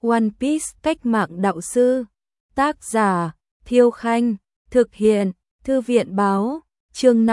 One Piece cách mạng đạo sư. Tác giả Thiêu Khanh. Thực hiện Thư viện báo. Chương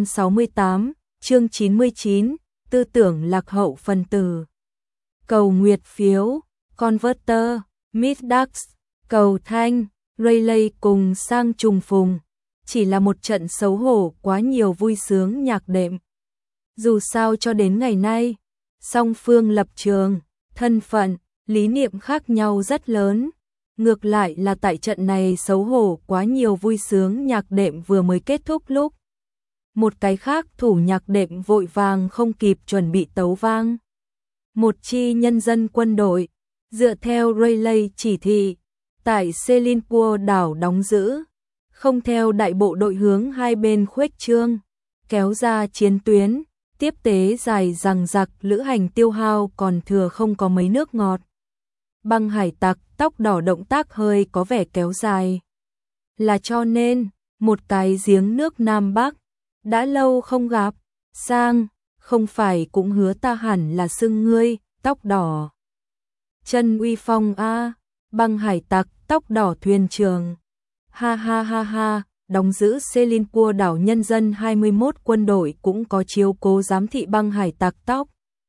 568, chương 99, tư tưởng lạc hậu phần tử. Cầu nguyệt phiếu, Converter, Middax, cầu thanh, Rayleigh cùng sang trùng phùng. Chỉ là một trận xấu hổ quá nhiều vui sướng nhạc đệm. Dù sao cho đến ngày nay, song phương lập trường, thân phận, lý niệm khác nhau rất lớn. Ngược lại là tại trận này xấu hổ quá nhiều vui sướng nhạc đệm vừa mới kết thúc lúc. Một cái khác thủ nhạc đệm vội vàng không kịp chuẩn bị tấu vang. Một chi nhân dân quân đội, dựa theo Rayleigh chỉ thị, tại Selinpur đảo đóng giữ, không theo đại bộ đội hướng hai bên khuếch trương, kéo ra chiến tuyến, tiếp tế dài dằng dặc lữ hành tiêu hao còn thừa không có mấy nước ngọt. Băng hải tặc tóc đỏ động tác hơi có vẻ kéo dài. Là cho nên, một cái giếng nước Nam Bắc, đã lâu không gặp, sang, không phải cũng hứa ta hẳn là xưng ngươi, tóc đỏ. Chân uy phong a, băng hải tặc tóc đỏ thuyền trưởng. Ha ha ha ha, đóng giữ Selinpur đảo nhân dân 21 quân đội cũng có chiếu cố giám thị băng hải tặc tóc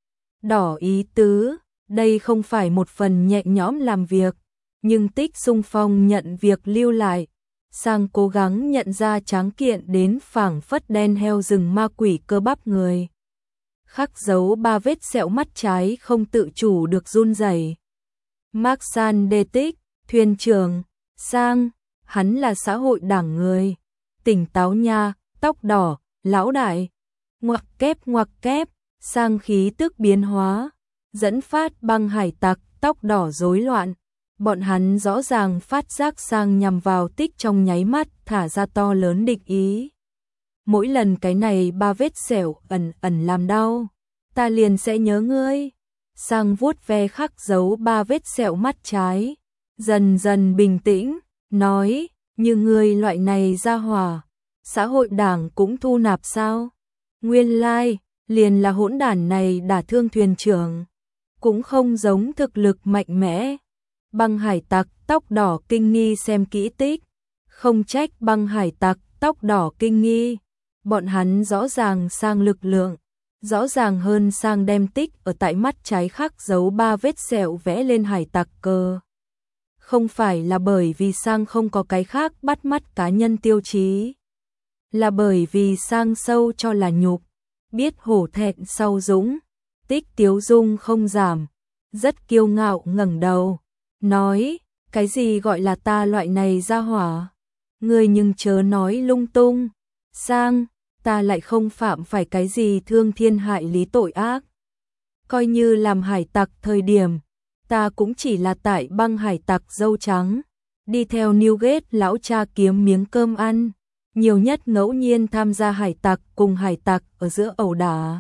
đỏ ý tứ. Đây không phải một phần nhẹ nhõm làm việc, nhưng Tích xung phong nhận việc lưu lại, sang cố gắng nhận ra tráng kiện đến phảng phất đen heo rừng ma quỷ cơ bắp người. Khắc dấu 3 vết sẹo mắt trái không tự chủ được run rẩy. Marksan Đề Tích, thuyền trưởng, sang, hắn là xã hội đảng người. Tỉnh táo nha, tóc đỏ, lão đại. Ngoặc kép, sang khí tức biến hóa. Dẫn phát băng hải tặc tóc đỏ rối loạn, bọn hắn rõ ràng phát giác sang nhằm vào Tích trong nháy mắt thả ra to lớn địch ý. Mỗi lần cái này 3 vết sẹo ẩn làm đau, ta liền sẽ nhớ ngươi. Sang vuốt ve khắc dấu 3 vết sẹo mắt trái, dần dần bình tĩnh, nói, như ngươi loại này ra hỏa, xã hội đảng cũng thu nạp sao? Nguyên lai, liền là hỗn đản này đả thương thuyền trưởng. Cũng không giống thực lực mạnh mẽ. Băng hải tặc tóc đỏ kinh nghi xem kỹ Tích, không trách băng hải tặc tóc đỏ kinh nghi, bọn hắn rõ ràng sang lực lượng, rõ ràng hơn sang đem Tích ở tại mắt trái khắc dấu 3 vết sẹo vẽ lên hải tặc cờ. Không phải là bởi vì sang không có cái khác bắt mắt cá nhân tiêu chí, là bởi vì sang sâu cho là nhục, biết hổ thẹn sau dũng. Tích tiếu dung không giảm, rất kiêu ngạo ngẩng đầu, nói, cái gì gọi là ta loại này ra hỏa? Ngươi nhưng chớ nói lung tung, sang, ta lại không phạm phải cái gì thương thiên hại lý tội ác. Coi như làm hải tặc thời điểm, ta cũng chỉ là tại băng hải tặc dâu trắng, đi theo Newgate lão cha kiếm miếng cơm ăn, nhiều nhất ngẫu nhiên tham gia hải tặc cùng hải tặc ở giữa ẩu đả.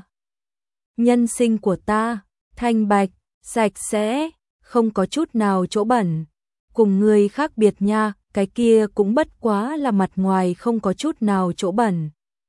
Nhân sinh của ta, thanh bạch, sạch sẽ, không có chút nào chỗ bẩn. Cùng người khác biệt nha, cái kia cũng bất quá là mặt ngoài không có chút nào chỗ bẩn.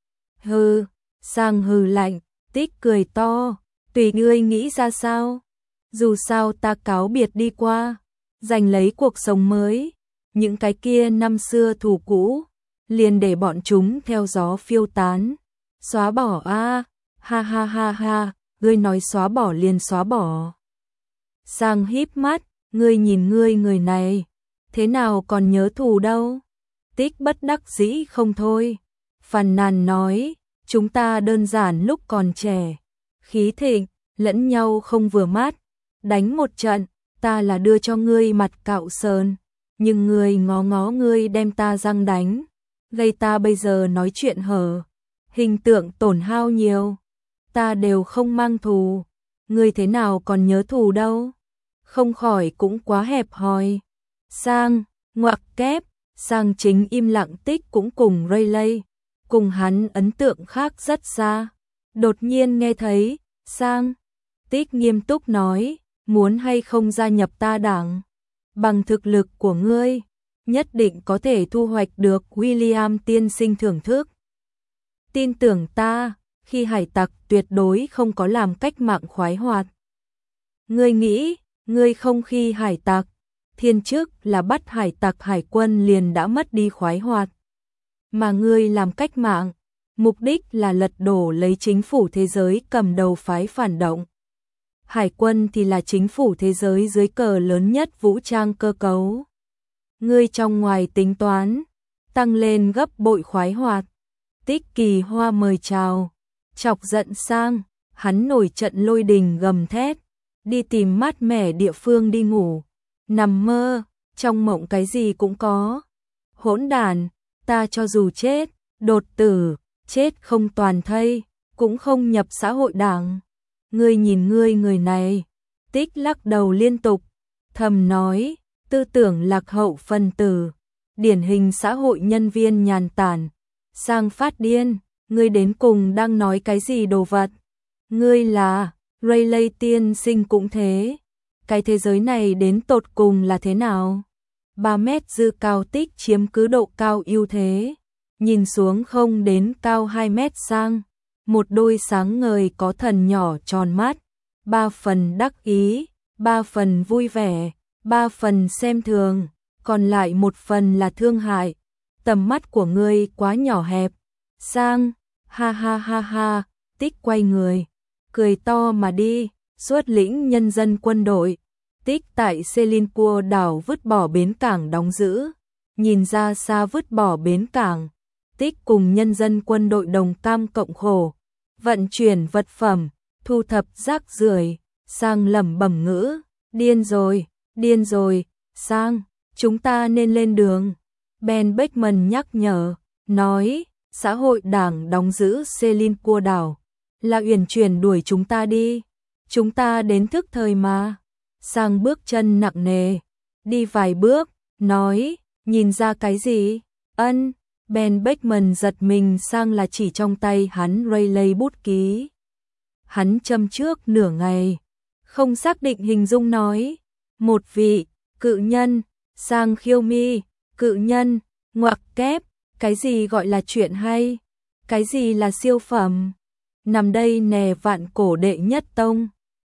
Hừ, sang hừ lạnh, Tích cười to, tùy ngươi nghĩ ra sao. Dù sao ta cáo biệt đi qua, giành lấy cuộc sống mới. Những cái kia năm xưa thù cũ, liền để bọn chúng theo gió phiêu tán. Xóa bỏ a. Ha ha ha ha, ngươi nói xóa bỏ liền xóa bỏ. Sang híp mắt, ngươi nhìn ngươi người này, thế nào còn nhớ thù đâu? Tích bất đắc dĩ không thôi. Phàn nàn nói, chúng ta đơn giản lúc còn trẻ, khí thịnh, lẫn nhau không vừa mắt, đánh một trận, ta là đưa cho ngươi mặt cạo sờn, nhưng ngươi ngó ngó ngươi đem ta răng đánh, gây ta bây giờ nói chuyện hở, hình tượng tổn hao nhiều. Ta đều không mang thù, ngươi thế nào còn nhớ thù đâu? Không khỏi cũng quá hẹp hòi. Sang, ngoặc kép, sang chính im lặng. Tích cũng cùng Rayleigh, cùng hắn ấn tượng khác rất xa. Đột nhiên nghe thấy, sang, Tích nghiêm túc nói, muốn hay không gia nhập ta đảng? Bằng thực lực của ngươi, nhất định có thể thu hoạch được William tiên sinh thưởng thức. Tin tưởng ta. Khi hải tặc tuyệt đối không có làm cách mạng khoái hoạt. Ngươi nghĩ, Ngươi không khi hải tặc, thiên chức là bắt hải tặc hải quân liền đã mất đi khoái hoạt. Mà ngươi làm cách mạng, mục đích là lật đổ lấy chính phủ thế giới cầm đầu phái phản động. Hải quân thì là chính phủ thế giới dưới cờ lớn nhất vũ trang cơ cấu. Ngươi trong ngoài tính toán, tăng lên gấp bội khoái hoạt. Tích Kỳ Hoa mời chào, chọc giận Sang, hắn nổi trận lôi đình gầm thét, đi tìm mát mẻ địa phương đi ngủ, nằm mơ, trong mộng cái gì cũng có. Hỗn đản, ta cho dù chết, đột tử, chết không toàn thây, cũng không nhập xã hội đảng. Ngươi nhìn ngươi người này, Tích lắc đầu liên tục, thầm nói, tư tưởng lạc hậu phân tử, điển hình xã hội nhân viên nhàn tản. Sang phát điên, ngươi đến cùng đang nói cái gì đồ vật? Ngươi là, Rayleigh tiên sinh cũng thế. Cái thế giới này đến tột cùng là thế nào? 3 mét dư cao Tích chiếm cứ độ cao ưu thế. Nhìn xuống không đến cao 2 mét Sang. Một đôi sáng ngời có thần nhỏ tròn mắt. 3 phần đắc ý, 3 phần vui vẻ, 3 phần xem thường, còn lại 1 phần là thương hại. Tầm mắt của ngươi quá nhỏ hẹp. Sang, ha ha ha ha, Tích quay người, cười to mà đi, xuất lĩnh nhân dân quân đội. Tích tại Selinpur đảo vứt bỏ bến cảng đóng giữ, nhìn ra xa vứt bỏ bến cảng. Tích cùng nhân dân quân đội đồng cam cộng khổ, vận chuyển vật phẩm, thu thập rác rưởi. Sang lẩm bẩm ngữ, điên rồi, Sang, chúng ta nên lên đường. Ben Beckman nhắc nhở, nói, xã hội đảng đóng giữ Selinpur đảo, là uyển chuyển đuổi chúng ta đi, chúng ta đến thức thời mà. Sang bước chân nặng nề, đi vài bước, nói, nhìn ra cái gì? Ben Beckman giật mình. Sang là chỉ trong tay hắn Rayleigh bút ký. Hắn châm trước nửa ngày, không xác định hình dung nói, một vị, cự nhân. Sang khiêu mi, cự nhân, ngoặc kép, cái gì gọi là chuyện hay? Cái gì là siêu phẩm? Nằm đây nè vạn cổ đệ nhất tông.